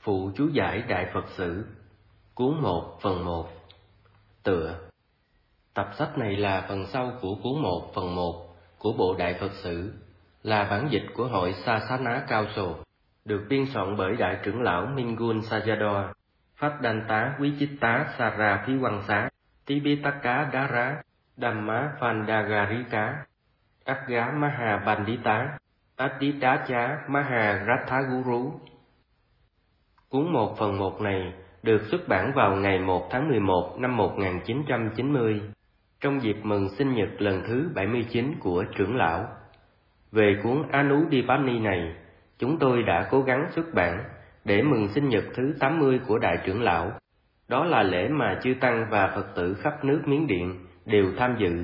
Phụ chú giải Đại Phật Sử, Cuốn 1 phần 1. Tựa. Tập sách này là phần sau của Cuốn 1 phần 1 của Bộ Đại Phật Sử, là bản dịch của Hội Sasana Council, được biên soạn bởi Đại trưởng lão Mingun Sayadaw, Pháp Đanh Tá Quý Chích Tá Sara Phí Quang Xá, Tipitaka Dara, Dhamma Pandagarika, Agga Maha Bandita, Aditacha Maha Rathaguru. Cuốn 1 phần 1 này được xuất bản vào ngày 1 tháng 11 năm 1990, trong dịp mừng sinh nhật lần thứ 79 của trưởng lão. Về cuốn Anuddipani này, chúng tôi đã cố gắng xuất bản để mừng sinh nhật thứ 80 của Đại trưởng lão. Đó là lễ mà chư Tăng và Phật tử khắp nước Miến Điện đều tham dự.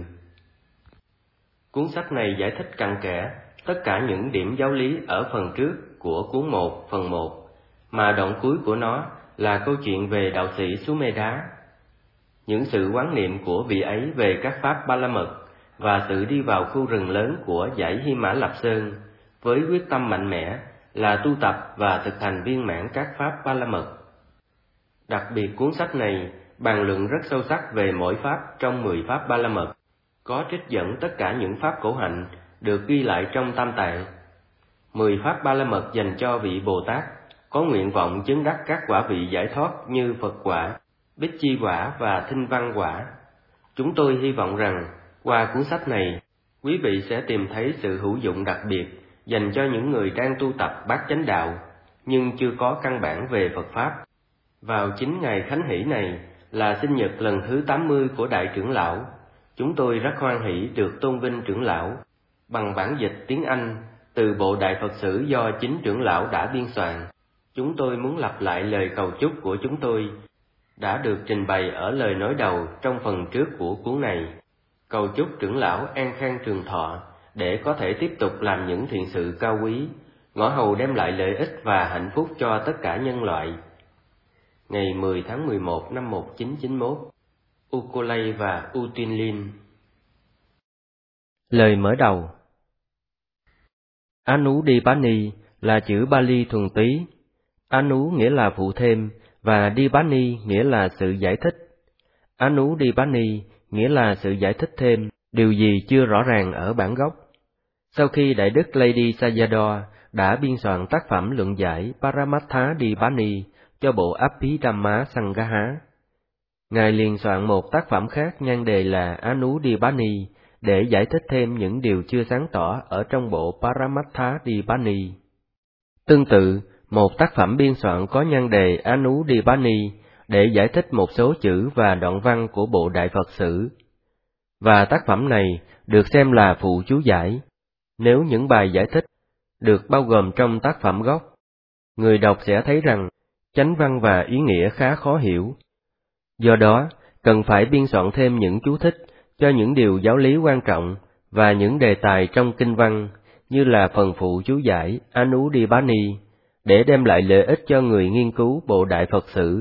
Cuốn sách này giải thích cặn kẽ tất cả những điểm giáo lý ở phần trước của cuốn 1 phần 1, mà đoạn cuối của nó là câu chuyện về đạo sĩ Sumedha, những sự quán niệm của vị ấy về các pháp Ba La Mật và sự đi vào khu rừng lớn của dãy Hy Mã Lạp Sơn với quyết tâm mạnh mẽ là tu tập và thực hành viên mãn các pháp Ba La Mật. Đặc biệt cuốn sách này bàn luận rất sâu sắc về mỗi pháp trong 10 pháp Ba La Mật, có trích dẫn tất cả những pháp khổ hạnh được ghi lại trong Tam Tạng. 10 pháp Ba La Mật dành cho vị Bồ Tát có nguyện vọng chứng đắc các quả vị giải thoát như Phật quả, Bích Chi quả và Thinh Văn quả. Chúng tôi hy vọng rằng qua cuốn sách này, quý vị sẽ tìm thấy sự hữu dụng đặc biệt dành cho những người đang tu tập bát chánh đạo nhưng chưa có căn bản về Phật pháp. Vào chính ngày khánh hỷ này là sinh nhật lần thứ 80 của Đại trưởng lão. Chúng tôi rất hoan hỷ được tôn vinh trưởng lão bằng bản dịch tiếng Anh từ Bộ Đại Phật Sử do chính trưởng lão đã biên soạn. Chúng tôi muốn lặp lại lời cầu chúc của chúng tôi đã được trình bày ở lời nói đầu trong phần trước của cuốn này. Cầu chúc trưởng lão an khang trường thọ để có thể tiếp tục làm những thiện sự cao quý, ngõ hầu đem lại lợi ích và hạnh phúc cho tất cả nhân loại. Ngày 10 tháng 11 năm 1991, Ukolai và Utinlin. Lời mở đầu. Anuddipani là chữ Pali thuần túy. Anu nghĩa là phụ thêm và Dipani nghĩa là sự giải thích. Anuddipani nghĩa là sự giải thích thêm điều gì chưa rõ ràng ở bản gốc. Sau khi Đại đức Lady Sayadaw đã biên soạn tác phẩm luận giải Paramattha Dipani cho bộ Abhidhamma Sangaha, Ngài liền soạn một tác phẩm khác nhan đề là Anuddipani để giải thích thêm những điều chưa sáng tỏ ở trong bộ Paramattha Dipani. Tương tự, một tác phẩm biên soạn có nhan đề Anuddipani để giải thích một số chữ và đoạn văn của bộ Đại Phật Sử. Và tác phẩm này được xem là phụ chú giải, nếu những bài giải thích được bao gồm trong tác phẩm gốc. Người đọc sẽ thấy rằng chánh văn và ý nghĩa khá khó hiểu. Do đó, cần phải biên soạn thêm những chú thích cho những điều giáo lý quan trọng và những đề tài trong kinh văn, như là phần phụ chú giải Anuddipani, để đem lại lợi ích cho người nghiên cứu bộ Đại Phật Sử.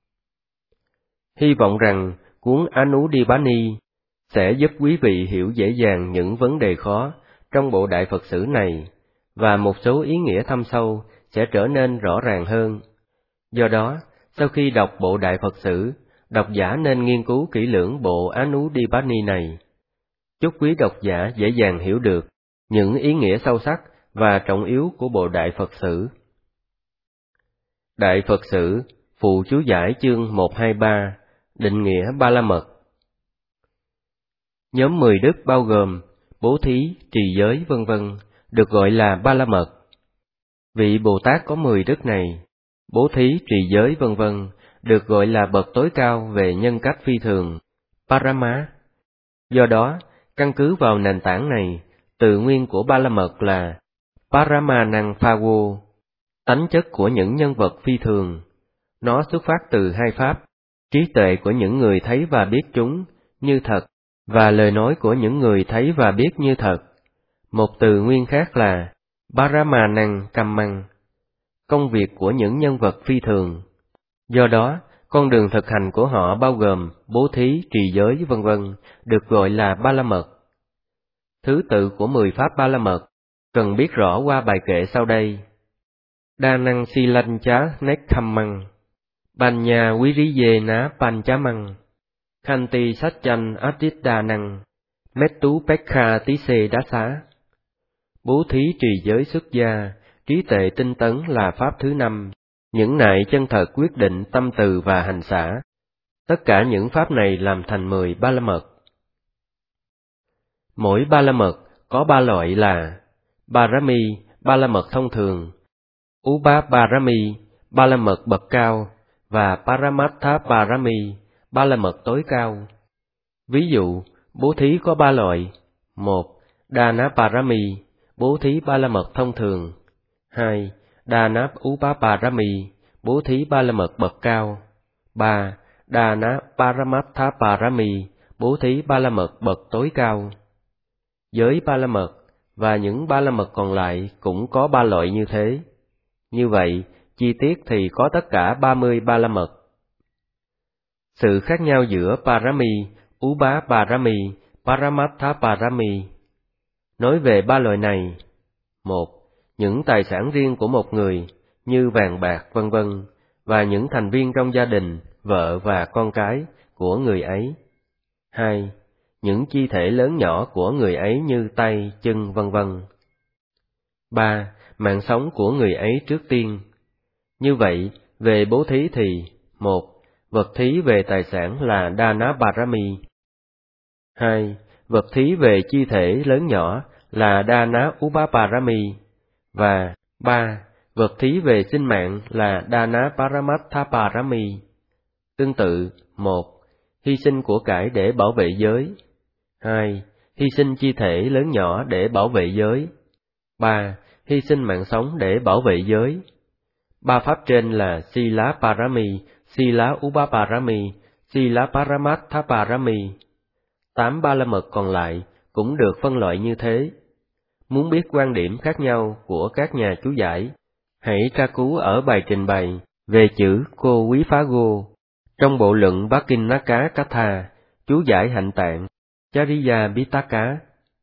Hy vọng rằng cuốn Anuddipani sẽ giúp quý vị hiểu dễ dàng những vấn đề khó trong bộ Đại Phật Sử này, và một số ý nghĩa thâm sâu sẽ trở nên rõ ràng hơn. Do đó, sau khi đọc bộ Đại Phật Sử, độc giả nên nghiên cứu kỹ lưỡng bộ Anuddipani này. Chúc quý độc giả dễ dàng hiểu được những ý nghĩa sâu sắc và trọng yếu của bộ Đại Phật Sử. Đại Phật Sử, phụ chú giải chương 123, định nghĩa Ba La Mật. Nhóm 10 đức bao gồm bố thí, trì giới v.v. được gọi là Ba La Mật. Vị Bồ Tát có 10 đức này, bố thí, trì giới v.v. được gọi là bậc tối cao về nhân cách phi thường, Parama. Do đó, căn cứ vào nền tảng này, từ nguyên của Ba La Mật là Paramanang Phawo, tánh chất của những nhân vật phi thường. Nó xuất phát từ hai pháp, trí tuệ của những người thấy và biết chúng như thật, và lời nói của những người thấy và biết như thật. Một từ nguyên khác là Paramanang Kammang, công việc của những nhân vật phi thường. Do đó, con đường thực hành của họ bao gồm bố thí, trì giới v.v. được gọi là Ba La Mật. Thứ tự của 10 pháp Ba La Mật cần biết rõ qua bài kệ sau đây. đa năng si lanh chá nét khăm măng, ban nhà quý rí dê ná pan chá măng, khanh ti sát chanh át đít đa năng, mét tú pét kha tí xê đá xá. Bố thí trì giới xuất gia, trí tuệ tinh tấn là pháp thứ 5, những nại chân thật quyết định tâm từ và hành xả. Tất cả những pháp này làm thành 10 ba la mật. Mỗi ba la mật có 3 loại là Parami, ba la mật thông thường, Upaparami, ba la mật bậc cao, và Paramatha Parami, ba la mật tối cao. Ví dụ, bố thí có 3 loại: 1. Dana Parami, bố thí ba la mật thông thường. 2. Dana Upaparami, bố thí ba la mật bậc cao. 3. Dana Paramatha Parami, bố thí ba la mật bậc tối cao. Giới ba la mật và những ba la mật còn lại cũng có 3 loại như thế. Như vậy, chi tiết thì có tất cả 30 ba la mật. Sự khác nhau giữa Parami, Upaparami, Paramatha Parami. Nói về 3 loại này: 1. Những tài sản riêng của một người, như vàng bạc vân vân, và những thành viên trong gia đình, vợ và con cái của người ấy. 2. Những chi thể lớn nhỏ của người ấy như tay, chân vân vân. 3. Mạng sống của người ấy trước tiên. Như vậy, về bố thí thì: 1. Vật thí về tài sản là Dana Parami. 2. Vật thí về chi thể lớn nhỏ là Dana Upaparami. Và 3. Vật thí về sinh mạng là Dana Paramatha Parami. Tương tự: 1. Hy sinh của cải để bảo vệ giới. 2. Hy sinh chi thể lớn nhỏ để bảo vệ giới. 3. Hy sinh mạng sống để bảo vệ giới. 3 pháp trên là Sila Parami, Sila Upaparami, Sila Paramatha Parami. 8 ba la mật còn lại cũng được phân loại như thế. Muốn biết quan điểm khác nhau của các nhà chú giải, hãy tra cứu ở bài trình bày về chữ Cô Quý Phá Gô trong bộ luận Bhakinaka Katha, chú giải hạnh tạng Chariya Pitaka.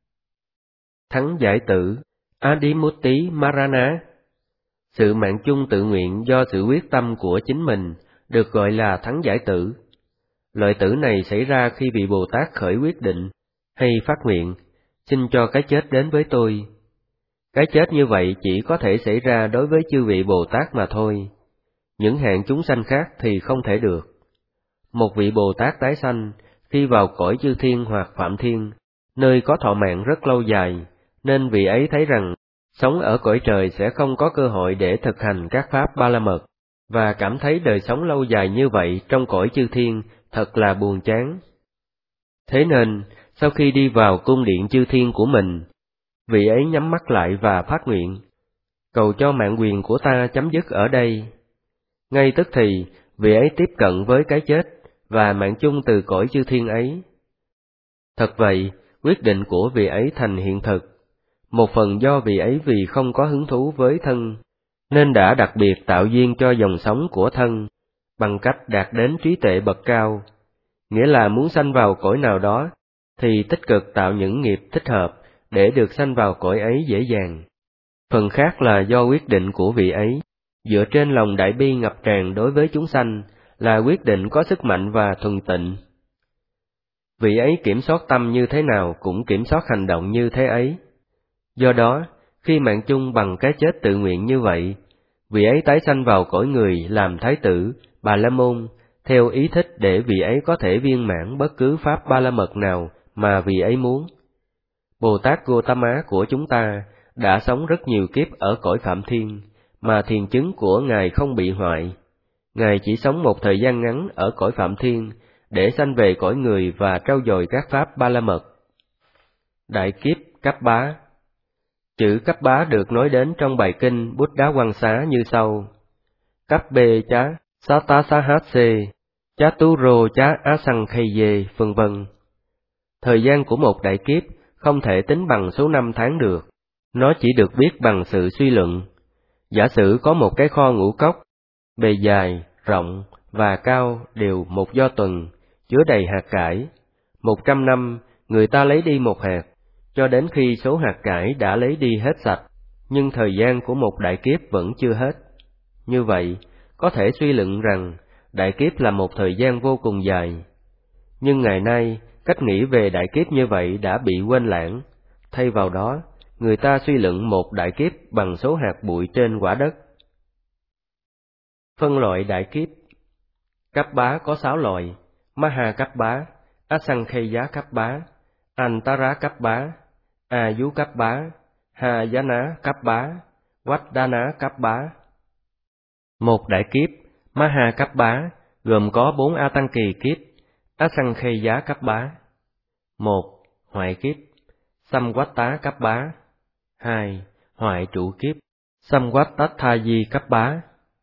Thắng giải tử Adimutti Marana. Sự mạng chung tự nguyện do sự quyết tâm của chính mình được gọi là thắng giải tử. Loại tử này xảy ra khi vị Bồ Tát khởi quyết định hay phát nguyện: xin cho cái chết đến với tôi. Cái chết như vậy chỉ có thể xảy ra đối với chư vị Bồ Tát mà thôi. Những hạng chúng sanh khác thì không thể được. Một vị Bồ Tát tái sanh khi vào cõi chư thiên hoặc phạm thiên, nơi có thọ mạng rất lâu dài, nên vị ấy thấy rằng sống ở cõi trời sẽ không có cơ hội để thực hành các pháp ba la mật, và cảm thấy đời sống lâu dài như vậy trong cõi chư thiên thật là buồn chán. Thế nên, sau khi đi vào cung điện chư thiên của mình, vị ấy nhắm mắt lại và phát nguyện: cầu cho mạng quyền của ta chấm dứt ở đây. Ngay tức thì, vị ấy tiếp cận với cái chết, và mạng chung từ cõi chư thiên ấy. Thật vậy, quyết định của vị ấy thành hiện thực. Một phần do vị ấy vì không có hứng thú với thân, nên đã đặc biệt tạo duyên cho dòng sống của thân, bằng cách đạt đến trí tuệ bậc cao. Nghĩa là muốn sanh vào cõi nào đó, thì tích cực tạo những nghiệp thích hợp, để được sanh vào cõi ấy dễ dàng. Phần khác là do quyết định của vị ấy, dựa trên lòng đại bi ngập tràn đối với chúng sanh, là quyết định có sức mạnh và thuần tịnh. Vị ấy kiểm soát tâm như thế nào cũng kiểm soát hành động như thế ấy. Do đó, khi mạng chung bằng cái chết tự nguyện như vậy, vị ấy tái sanh vào cõi người làm thái tử, bà la môn, theo ý thích để vị ấy có thể viên mãn bất cứ pháp ba la mật nào mà vị ấy muốn. Bồ Tát Gotama của chúng ta đã sống rất nhiều kiếp ở cõi Phạm Thiên, mà thiền chứng của Ngài không bị hoại. Ngài chỉ sống một thời gian ngắn ở cõi Phạm Thiên để sanh về cõi người và trau dồi các pháp ba la mật. Đại kiếp Cấp Bá. Chữ Cấp Bá được nói đến trong bài kinh Buddha Quang Xá như sau: Cấp bê chá Satasahase, chá tu rô chá Asankhaye, vân vân. Thời gian của một đại kiếp không thể tính bằng số năm tháng được, nó chỉ được biết bằng sự suy luận. Giả sử có một cái kho ngũ cốc, bề dài, rộng và cao đều một do tuần, chứa đầy hạt cải. 100 năm, người ta lấy đi một hạt, cho đến khi số hạt cải đã lấy đi hết sạch, nhưng thời gian của một đại kiếp vẫn chưa hết. Như vậy, có thể suy luận rằng đại kiếp là một thời gian vô cùng dài. Nhưng ngày nay, cách nghĩ về đại kiếp như vậy đã bị quên lãng. Thay vào đó, người ta suy luận một đại kiếp bằng số hạt bụi trên quả đất. Phân loại đại kiếp. Cấp bá có 6 loại: Maha cấp bá, Asankheya cấp bá, Antara cấp bá, Ayu cấp bá, Hayana cấp bá, Vaddana cấp bá. Một đại kiếp Maha cấp bá gồm có 4 A Tăng kỳ kiếp Asankheya cấp bá. 1. Hoại kiếp Samvattá cấp bá. 2. Hoại trụ kiếp Samvattathayi cấp bá.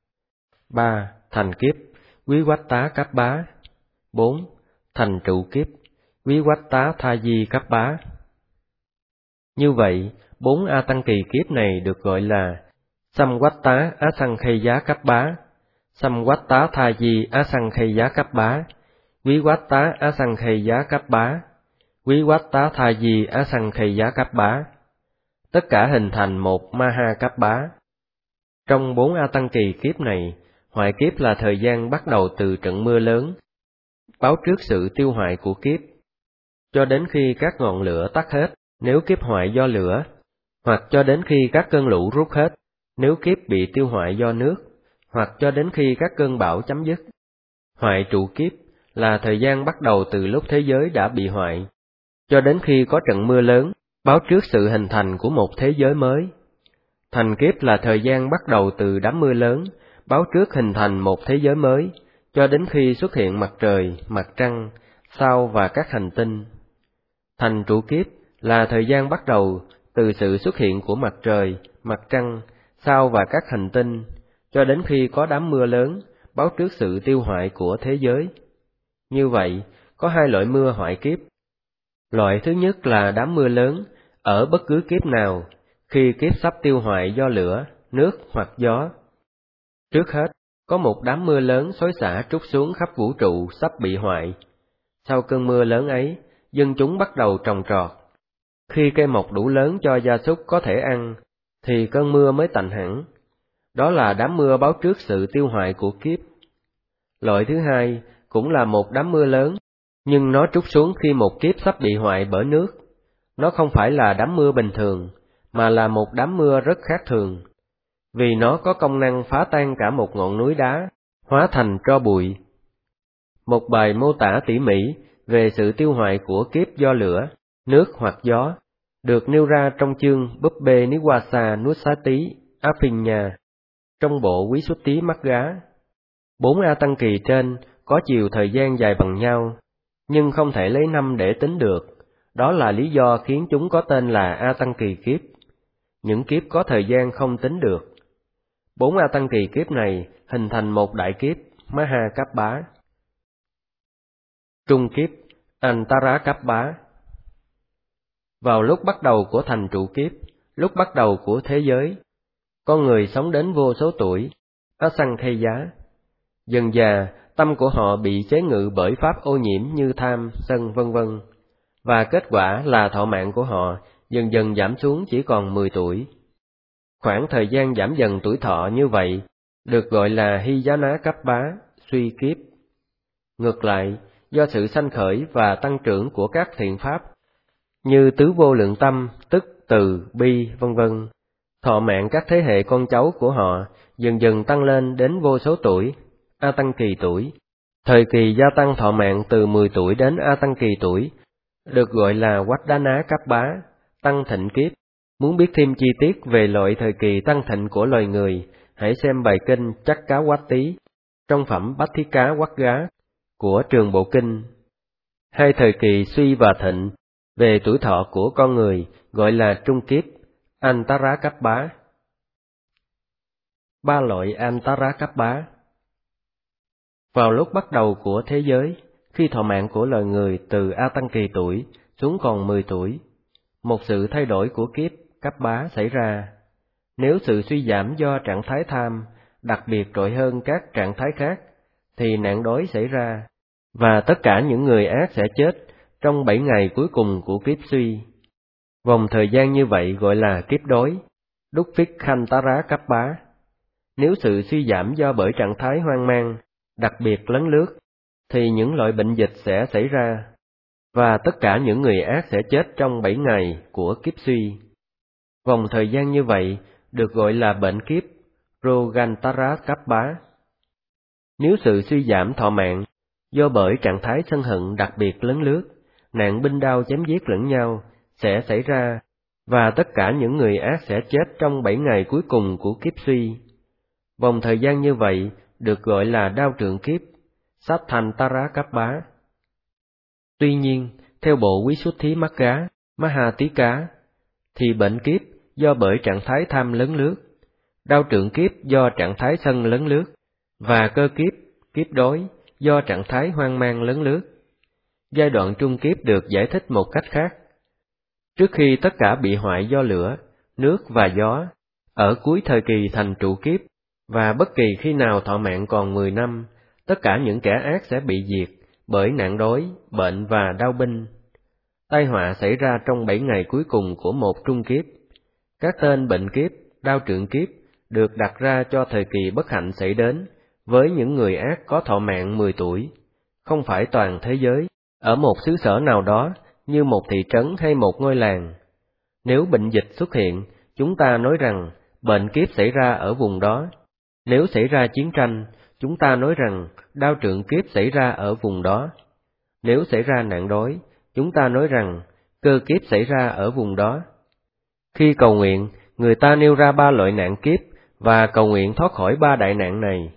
3. Thành kiếp Vivattá cấp bá. 4. Thành trụ kiếp Vivattathayi cấp bá. Như vậy, 4 A Tăng kỳ kiếp này được gọi là Samvattá Asankheya cấp bá, Samvattathayi Asankheya cấp bá, Vivattá Asankheya cấp bá, Vivattathayi Asankheya cấp bá. Tất cả hình thành một Maha cấp bá. Trong 4 A Tăng kỳ kiếp này, hoại kiếp là thời gian bắt đầu từ trận mưa lớn, báo trước sự tiêu hoại của kiếp, cho đến khi các ngọn lửa tắt hết, nếu kiếp hoại do lửa, hoặc cho đến khi các cơn lũ rút hết, nếu kiếp bị tiêu hoại do nước, hoặc cho đến khi các cơn bão chấm dứt. Hoại trụ kiếp là thời gian bắt đầu từ lúc thế giới đã bị hoại, cho đến khi có trận mưa lớn, báo trước sự hình thành của một thế giới mới. Thành kiếp là thời gian bắt đầu từ đám mưa lớn, báo trước hình thành một thế giới mới, cho đến khi xuất hiện mặt trời, mặt trăng, sao và các hành tinh. Thành trụ kiếp là thời gian bắt đầu từ sự xuất hiện của mặt trời, mặt trăng, sao và các hành tinh, cho đến khi có đám mưa lớn, báo trước sự tiêu hoại của thế giới. Như vậy, có 2 loại mưa hoại kiếp. Loại thứ nhất là đám mưa lớn, ở bất cứ kiếp nào, khi kiếp sắp tiêu hoại do lửa, nước hoặc gió. Trước hết, có một đám mưa lớn xối xả trút xuống khắp vũ trụ sắp bị hoại. Sau cơn mưa lớn ấy, dân chúng bắt đầu trồng trọt. Khi cây mọc đủ lớn cho gia súc có thể ăn, thì cơn mưa mới tạnh hẳn. Đó là đám mưa báo trước sự tiêu hoại của kiếp. Loại thứ hai cũng là một đám mưa lớn, nhưng nó trút xuống khi một kiếp sắp bị hoại bởi nước. Nó không phải là đám mưa bình thường, mà là một đám mưa rất khác thường, vì nó có công năng phá tan cả một ngọn núi đá, hóa thành tro bụi. Một bài mô tả tỉ mỉ về sự tiêu hoại của kiếp do lửa, nước hoặc gió, được nêu ra trong chương Bubbé Niwasa Nussati Aphinya, trong bộ Quý Xuất Tí Mắt Gá. 4 A Tăng kỳ trên có chiều thời gian dài bằng nhau, nhưng không thể lấy năm để tính được. Đó là lý do khiến chúng có tên là A Tăng kỳ kiếp. Những kiếp có thời gian không tính được. 4 A Tăng kỳ kiếp này hình thành một đại kiếp Maha Cấp Bá. Trung kiếp Antara Cấp Bá. Vào lúc bắt đầu của thành trụ kiếp, lúc bắt đầu của thế giới, con người sống đến vô số tuổi, Asankheya. Dần dà, tâm của họ bị chế ngự bởi pháp ô nhiễm như tham, sân vân vân, và kết quả là thọ mạng của họ dần dần giảm xuống chỉ còn 10 tuổi. Khoảng thời gian giảm dần tuổi thọ như vậy được gọi là Hiyana Cấp Bá, suy kiếp. Ngược lại, do sự sanh khởi và tăng trưởng của các thiện pháp, như tứ vô lượng tâm, tức, từ, bi, vân vân, thọ mạng các thế hệ con cháu của họ dần dần tăng lên đến vô số tuổi, A Tăng kỳ tuổi. Thời kỳ gia tăng thọ mạng từ 10 tuổi đến A Tăng kỳ tuổi được gọi là Vaddana Cấp Bá, tăng thịnh kiếp. Muốn biết thêm chi tiết về loại thời kỳ tăng thịnh của loài người, hãy xem bài kinh Chắc Cá Quát Tí trong phẩm Bát Thí Cá Quát Gá của Trường Bộ Kinh. 2 thời kỳ suy và thịnh về tuổi thọ của con người gọi là trung kiếp, Antara Cấp Bá. 3 loại Antara Cấp Bá. Vào lúc bắt đầu của thế giới, khi thọ mạng của loài người từ A Tăng kỳ tuổi xuống còn 10 tuổi, một sự thay đổi của kiếp Cấp Bá xảy ra. Nếu sự suy giảm do trạng thái tham đặc biệt trội hơn các trạng thái khác, thì nạn đói xảy ra, và tất cả những người ác sẽ chết trong 7 ngày cuối cùng của kiếp suy. Vòng thời gian như vậy gọi là kiếp đói, Dukkhikhantara Cấp Bá. Nếu sự suy giảm do bởi trạng thái hoang mang, đặc biệt lấn lướt, thì những loại bệnh dịch sẽ xảy ra, và tất cả những người ác sẽ chết trong 7 ngày của kiếp suy. Vòng thời gian như vậy được gọi là bệnh kiếp Rogantara Kappa. Nếu sự suy giảm thọ mạng do bởi trạng thái sân hận đặc biệt lấn lướt, nạn binh đao chém giết lẫn nhau sẽ xảy ra, và tất cả những người ác sẽ chết trong 7 ngày cuối cùng của kiếp suy. Vòng thời gian như vậy được gọi là đao trượng kiếp Sattantara Kappa. Tuy nhiên, theo bộ Visuddhimagga Mahatika, thì bệnh kiếp do bởi trạng thái tham lấn lướt, đao trượng kiếp do trạng thái sân lấn lướt, và cơ kiếp, kiếp đói do trạng thái hoang mang lấn lướt. Giai đoạn trung kiếp được giải thích một cách khác. Trước khi tất cả bị hoại do lửa, nước và gió, ở cuối thời kỳ thành trụ kiếp, và bất kỳ khi nào thọ mạng còn 10 năm, tất cả những kẻ ác sẽ bị diệt bởi nạn đói, bệnh và đau binh. Tai họa xảy ra trong 7 ngày cuối cùng của một trung kiếp. Các tên bệnh kiếp, đao trượng kiếp được đặt ra cho thời kỳ bất hạnh xảy đến với những người ác có thọ mạng 10 tuổi, không phải toàn thế giới, ở một xứ sở nào đó như một thị trấn hay một ngôi làng. Nếu bệnh dịch xuất hiện, chúng ta nói rằng bệnh kiếp xảy ra ở vùng đó. Nếu xảy ra chiến tranh, chúng ta nói rằng đao trượng kiếp xảy ra ở vùng đó. Nếu xảy ra nạn đói, chúng ta nói rằng cơ kiếp xảy ra ở vùng đó. Khi cầu nguyện, người ta nêu ra 3 loại nạn kiếp và cầu nguyện thoát khỏi 3 đại nạn này.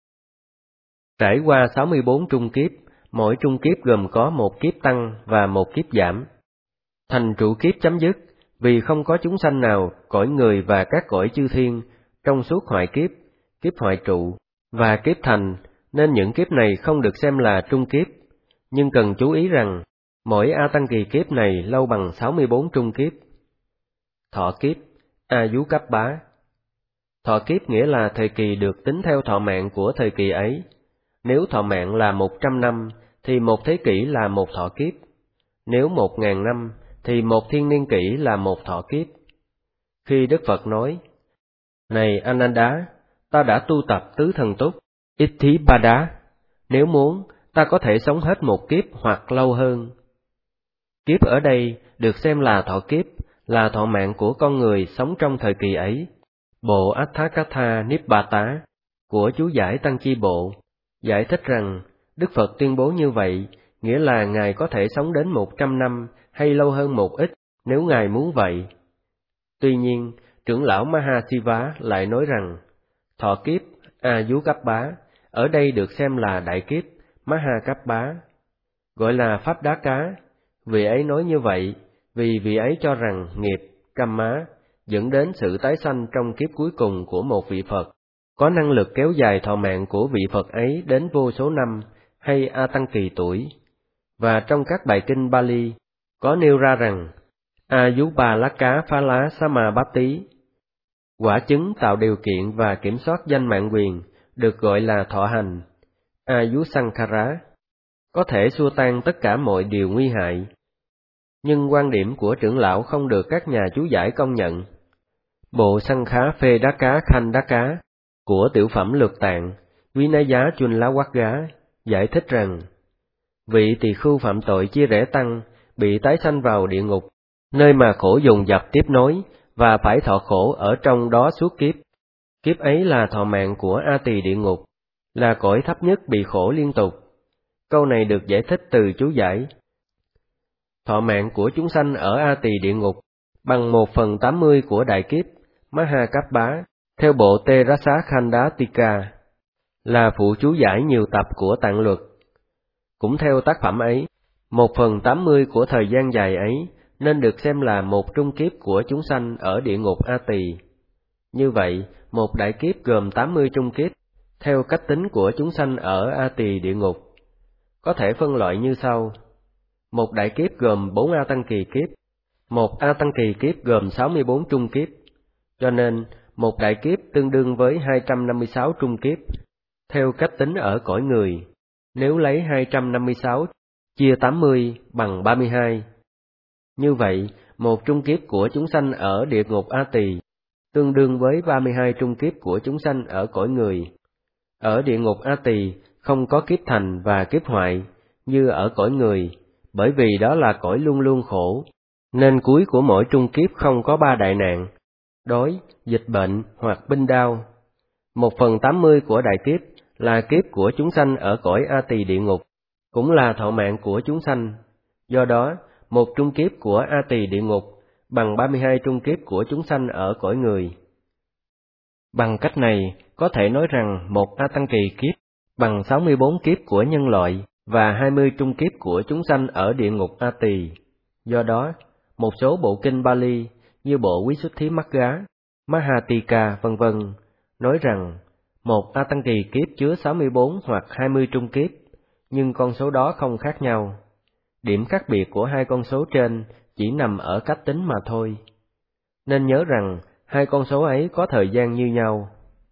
Trải qua 64 trung kiếp, mỗi trung kiếp gồm có một kiếp tăng và một kiếp giảm. Thành trụ kiếp chấm dứt, vì không có chúng sanh nào, cõi người và các cõi chư thiên, trong suốt hoại kiếp, kiếp hoại trụ, và kiếp thành, nên những kiếp này không được xem là trung kiếp. Nhưng cần chú ý rằng, mỗi A Tăng kỳ kiếp này lâu bằng 64 trung kiếp. Thọ kiếp, Ayukappa. Thọ kiếp nghĩa là thời kỳ được tính theo thọ mạng của thời kỳ ấy. Nếu thọ mạng là 100 năm, thì 1 thế kỷ là 1 thọ kiếp. Nếu 1000 năm, thì 1 thiên niên kỷ là 1 thọ kiếp. Khi Đức Phật nói, này Ananda, ta đã tu tập tứ thần túc, Itthipada, nếu muốn, ta có thể sống hết 1 kiếp hoặc lâu hơn. Kiếp ở đây được xem là thọ kiếp, là thọ mạng của con người sống trong thời kỳ ấy. Bộ Atthakatha Nibbata của chú giải Tăng Chi Bộ giải thích rằng Đức Phật tuyên bố như vậy, nghĩa là Ngài có thể sống đến 100 năm hay lâu hơn một ít nếu Ngài muốn vậy. Tuy nhiên, trưởng lão Mahasiva lại nói rằng, thọ kiếp Ayukappa ở đây được xem là đại kiếp Mahakappa, gọi là Pháp Đá Cá. Vị ấy nói như vậy vì vị ấy cho rằng nghiệp, Kamma, dẫn đến sự tái sanh trong kiếp cuối cùng của một vị Phật, có năng lực kéo dài thọ mạng của vị Phật ấy đến vô số năm hay A Tăng kỳ tuổi. Và trong các bài kinh Bali, có nêu ra rằng, Ayubalaka Phala Samabhati, quả chứng tạo điều kiện và kiểm soát danh mạng quyền, được gọi là thọ hành, Ayusankhara, có thể xua tan tất cả mọi điều nguy hại. Nhưng quan điểm của trưởng lão không được các nhà chú giải công nhận. Bộ Sankhá Phê Đá Cá Khanh Đá Cá của tiểu phẩm Lược Tạng, Vinaya Chunlawagga giải thích rằng, vị tỳ khưu phạm tội chia rẽ tăng bị tái sanh vào địa ngục, nơi mà khổ dồn dập tiếp nối và phải thọ khổ ở trong đó suốt kiếp. Kiếp ấy là thọ mạng của A Tỳ địa ngục, là cõi thấp nhất bị khổ liên tục. Câu này được giải thích từ chú giải. Thọ mạng của chúng sanh ở A Tỳ địa ngục bằng 1/80 của đại kiếp Mahakappa, theo bộ Terasa Khandatika, là phụ chú giải nhiều tập của Tạng Luật. Cũng theo tác phẩm ấy, 1/80 của thời gian dài ấy nên được xem là một trung kiếp của chúng sanh ở địa ngục A Tỳ. Như vậy, một đại kiếp gồm 80 trung kiếp, theo cách tính của chúng sanh ở A Tỳ địa ngục. Có thể phân loại như sau. Một đại kiếp gồm 4 A Tăng kỳ kiếp, một A Tăng kỳ kiếp gồm 64 trung kiếp, cho nên một đại kiếp tương đương với 256 trung kiếp, theo cách tính ở cõi người, nếu lấy 256 chia 80 bằng 32. Như vậy, một trung kiếp của chúng sanh ở địa ngục A Tỳ tương đương với 32 trung kiếp của chúng sanh ở cõi người. Ở địa ngục A Tỳ không có kiếp thành và kiếp hoại như ở cõi người, bởi vì đó là cõi luôn luôn khổ, nên cuối của mỗi trung kiếp không có 3 đại nạn: đói, dịch bệnh hoặc binh đao. 1/80 của đại kiếp là kiếp của chúng sanh ở cõi A Tỳ địa ngục, cũng là thọ mạng của chúng sanh. Do đó, một trung kiếp của A Tỳ địa ngục bằng 32 trung kiếp của chúng sanh ở cõi người. Bằng cách này, có thể nói rằng một A Tăng Kỳ kiếp bằng 64 kiếp của nhân loại và 20 trung kiếp của chúng sanh ở địa ngục A Tỳ. Do đó, một số bộ kinh Bali như bộ Visuddhimagga, Mahatika v.v. nói rằng một A Tăng Kỳ kiếp chứa 64 hoặc 20 trung kiếp, nhưng con số đó không khác nhau. Điểm khác biệt của hai con số trên chỉ nằm ở cách tính mà thôi. Nên nhớ rằng hai con số ấy có thời gian như nhau.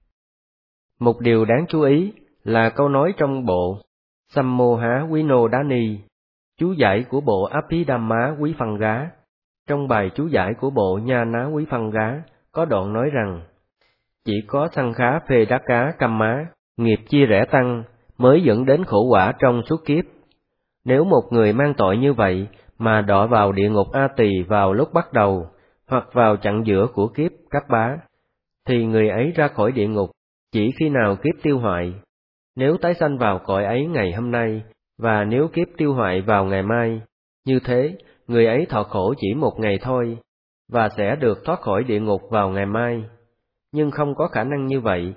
Một điều đáng chú ý là câu nói trong bộ Sammoha Vinodani, chú giải của bộ Abhidhamma Viphanga. Trong bài chú giải của bộ Nhana Viphanga có đoạn nói rằng chỉ có Sankhá Phedaka Kamma, nghiệp chia rẽ tăng, mới dẫn đến khổ quả trong suốt kiếp. Nếu một người mang tội như vậy mà đọa vào địa ngục A Tỳ vào lúc bắt đầu, hoặc vào chặng giữa của kiếp Cấp Bá, thì người ấy ra khỏi địa ngục chỉ khi nào kiếp tiêu hoại. Nếu tái sanh vào cõi ấy ngày hôm nay, và nếu kiếp tiêu hoại vào ngày mai, như thế, người ấy thọ khổ chỉ một ngày thôi, và sẽ được thoát khỏi địa ngục vào ngày mai. Nhưng không có khả năng như vậy.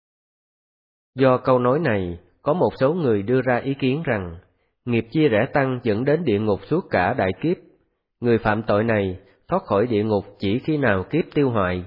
Do câu nói này, có một số người đưa ra ý kiến rằng, nghiệp chia rẽ tăng dẫn đến địa ngục suốt cả đại kiếp. Người phạm tội này thoát khỏi địa ngục chỉ khi nào kiếp tiêu hoại.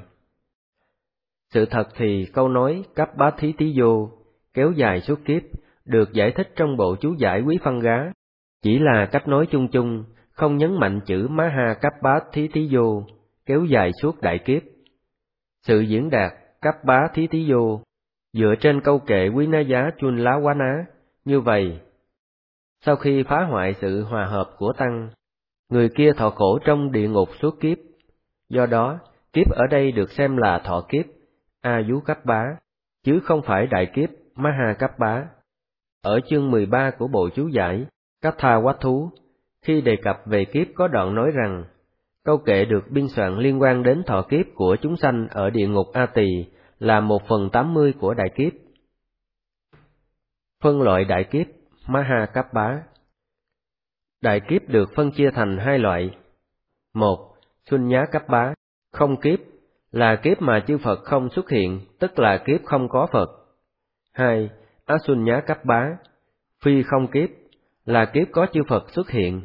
Sự thật thì câu nói Cấp Bá Thí Tí Vô, kéo dài suốt kiếp, được giải thích trong bộ chú giải Quý Phân Gá, chỉ là cách nói chung chung, không nhấn mạnh chữ Maha Cấp Bá Thí Tí Vô, kéo dài suốt đại kiếp. Sự diễn đạt Cấp Bá Thí Tí Vô dựa trên câu kệ Quý Ná Giá Chun Lá Quá Ná như vậy: sau khi phá hoại sự hòa hợp của tăng, người kia thọ khổ trong địa ngục suốt kiếp. Do đó, kiếp ở đây được xem là thọ kiếp A Dú Cấp Bá, chứ không phải đại kiếp Maha Cấp Bá. Ở chương 13 của bộ chú giải Katha Quát Thú, khi đề cập về kiếp có đoạn nói rằng, câu kệ được biên soạn liên quan đến thọ kiếp của chúng sanh ở địa ngục A Tỳ là 1/80 của đại kiếp. Phân loại đại kiếp Maha Cấp Bá. Đại kiếp được phân chia thành hai loại. 1. Sunya Cấp Bá, không kiếp, là kiếp mà chư Phật không xuất hiện, tức là kiếp không có Phật. 2. Asunya Cấp Bá, phi không kiếp, là kiếp có chư Phật xuất hiện.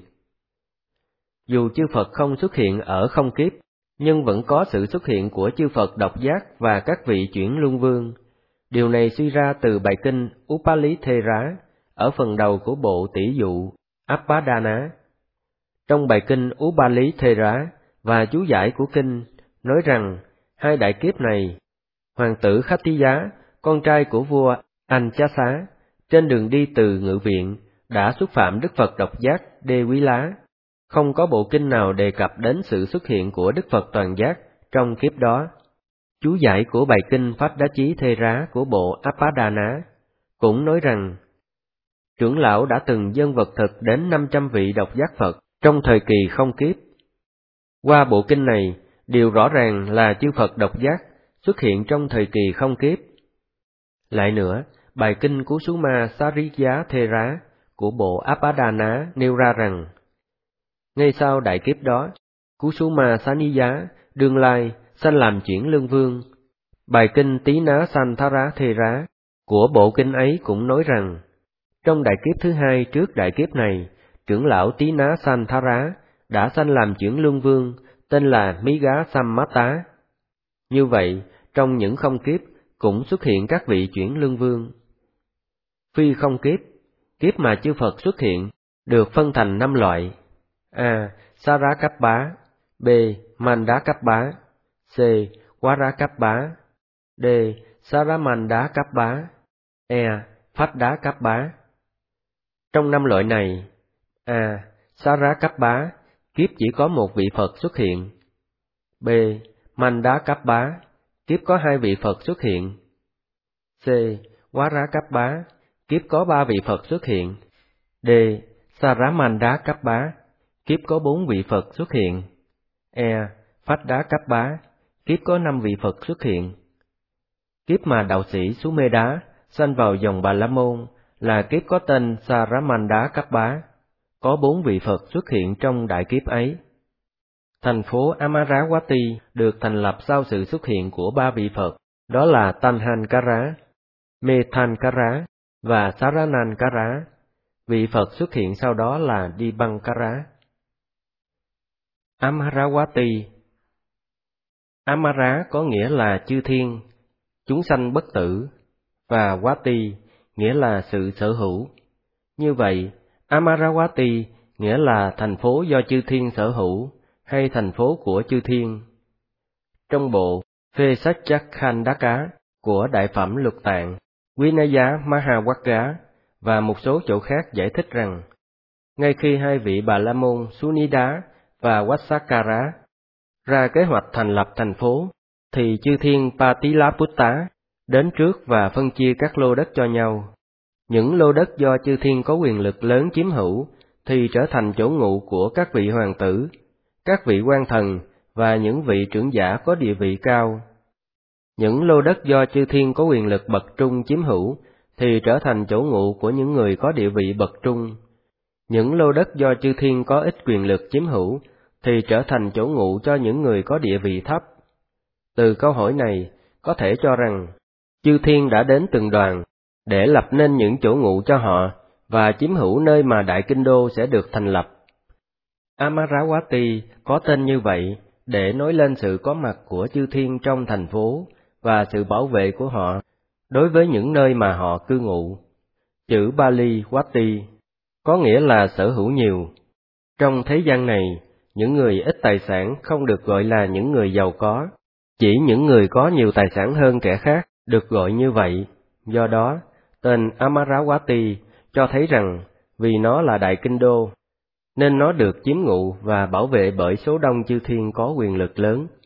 Dù chư Phật không xuất hiện ở không kiếp, nhưng vẫn có sự xuất hiện của chư Phật độc giác và các vị chuyển luân vương. Điều này suy ra từ bài kinh Upali Thera ở phần đầu của bộ tỷ dụ Abhidhamma. Trong bài kinh Upali Thera và chú giải của kinh nói rằng hai đại kiếp này, hoàng tử Khattiya, con trai của vua Anchasa, trên đường đi từ ngự viện đã xúc phạm Đức Phật độc giác Đê Quý Lá. Không có bộ kinh nào đề cập đến sự xuất hiện của Đức Phật toàn giác trong kiếp đó. Chú giải của bài kinh Phách Đá Chí Thê Rá của bộ Abhidhamma cũng nói rằng trưởng lão đã từng dâng vật thực đến 500 vị độc giác Phật trong thời kỳ không kiếp. Qua bộ kinh này, điều rõ ràng là chư Phật độc giác xuất hiện trong thời kỳ không kiếp. Lại nữa, bài kinh Kusuma Sarija Thê Rá của bộ Abhidhamma nêu ra rằng, ngay sau đại kiếp đó, Kusuma Saniya đương lai sanh làm chuyển lương vương. Bài kinh Tí Ná Santhara Thê Rá của bộ kinh ấy cũng nói rằng, trong đại kiếp thứ hai trước đại kiếp này, trưởng lão Tí Ná Santhara đã sanh làm chuyển lương vương, tên là Miga Sammata. Như vậy, trong những không kiếp cũng xuất hiện các vị chuyển lương vương. Phi không kiếp, kiếp mà chư Phật xuất hiện, được phân thành 5 loại: A. Sara Cấp Bá, B. Manda Cấp Bá, C. Vara Cấp Bá, D. Saramanda Cấp Bá, E. Phách Đá Cấp Bá. Trong 5 loại này, A. Sara Cấp Bá, kiếp chỉ có một vị Phật xuất hiện. B. Manda Cấp Bá, kiếp có 2 vị Phật xuất hiện. C. Vajrakkappa, kiếp có 3 vị Phật xuất hiện. D. Saramandakappa, kiếp có 4 vị Phật xuất hiện. E. Phaddakkappa, kiếp có 5 vị Phật xuất hiện. Kiếp mà đạo sĩ Sumedá sanh vào dòng Bà La Môn là kiếp có tên Saramandakappa, có 4 vị Phật xuất hiện trong đại kiếp ấy. Thành phố Amaravati được thành lập sau sự xuất hiện của 3 vị Phật, đó là Tanhankara, Methankara và Saranankara. Vị Phật xuất hiện sau đó là Dipankara. Amaravati. Amara có nghĩa là chư thiên, chúng sanh bất tử, và Vati nghĩa là sự sở hữu. Như vậy, Amaravati nghĩa là thành phố do chư thiên sở hữu, hay thành phố của chư thiên. Trong bộ Vesachakhandaka của Đại Phẩm Lục Tạng, Vinaya Mahawagga và một số chỗ khác giải thích rằng, ngay khi 2 vị Bà La Môn Sunida và Vassakara ra kế hoạch thành lập thành phố, thì chư thiên Patilaputta đến trước và phân chia các lô đất cho nhau. Những lô đất do chư thiên có quyền lực lớn chiếm hữu thì trở thành chỗ ngụ của các vị hoàng tử, các vị quan thần và những vị trưởng giả có địa vị cao. Những lô đất do chư thiên có quyền lực bậc trung chiếm hữu thì trở thành chỗ ngụ của những người có địa vị bậc trung. Những lô đất do chư thiên có ít quyền lực chiếm hữu thì trở thành chỗ ngụ cho những người có địa vị thấp. Từ câu hỏi này, có thể cho rằng, chư thiên đã đến từng đoàn để lập nên những chỗ ngụ cho họ và chiếm hữu nơi mà Đại Kinh Đô sẽ được thành lập. Amaravati có tên như vậy để nói lên sự có mặt của chư thiên trong thành phố và sự bảo vệ của họ đối với những nơi mà họ cư ngụ. Chữ Pali Vati có nghĩa là sở hữu nhiều. Trong thế gian này, những người ít tài sản không được gọi là những người giàu có, chỉ những người có nhiều tài sản hơn kẻ khác được gọi như vậy. Do đó, tên Amaravati cho thấy rằng vì nó là Đại Kinh Đô, nên nó được chiếm ngụ và bảo vệ bởi số đông chư thiên có quyền lực lớn.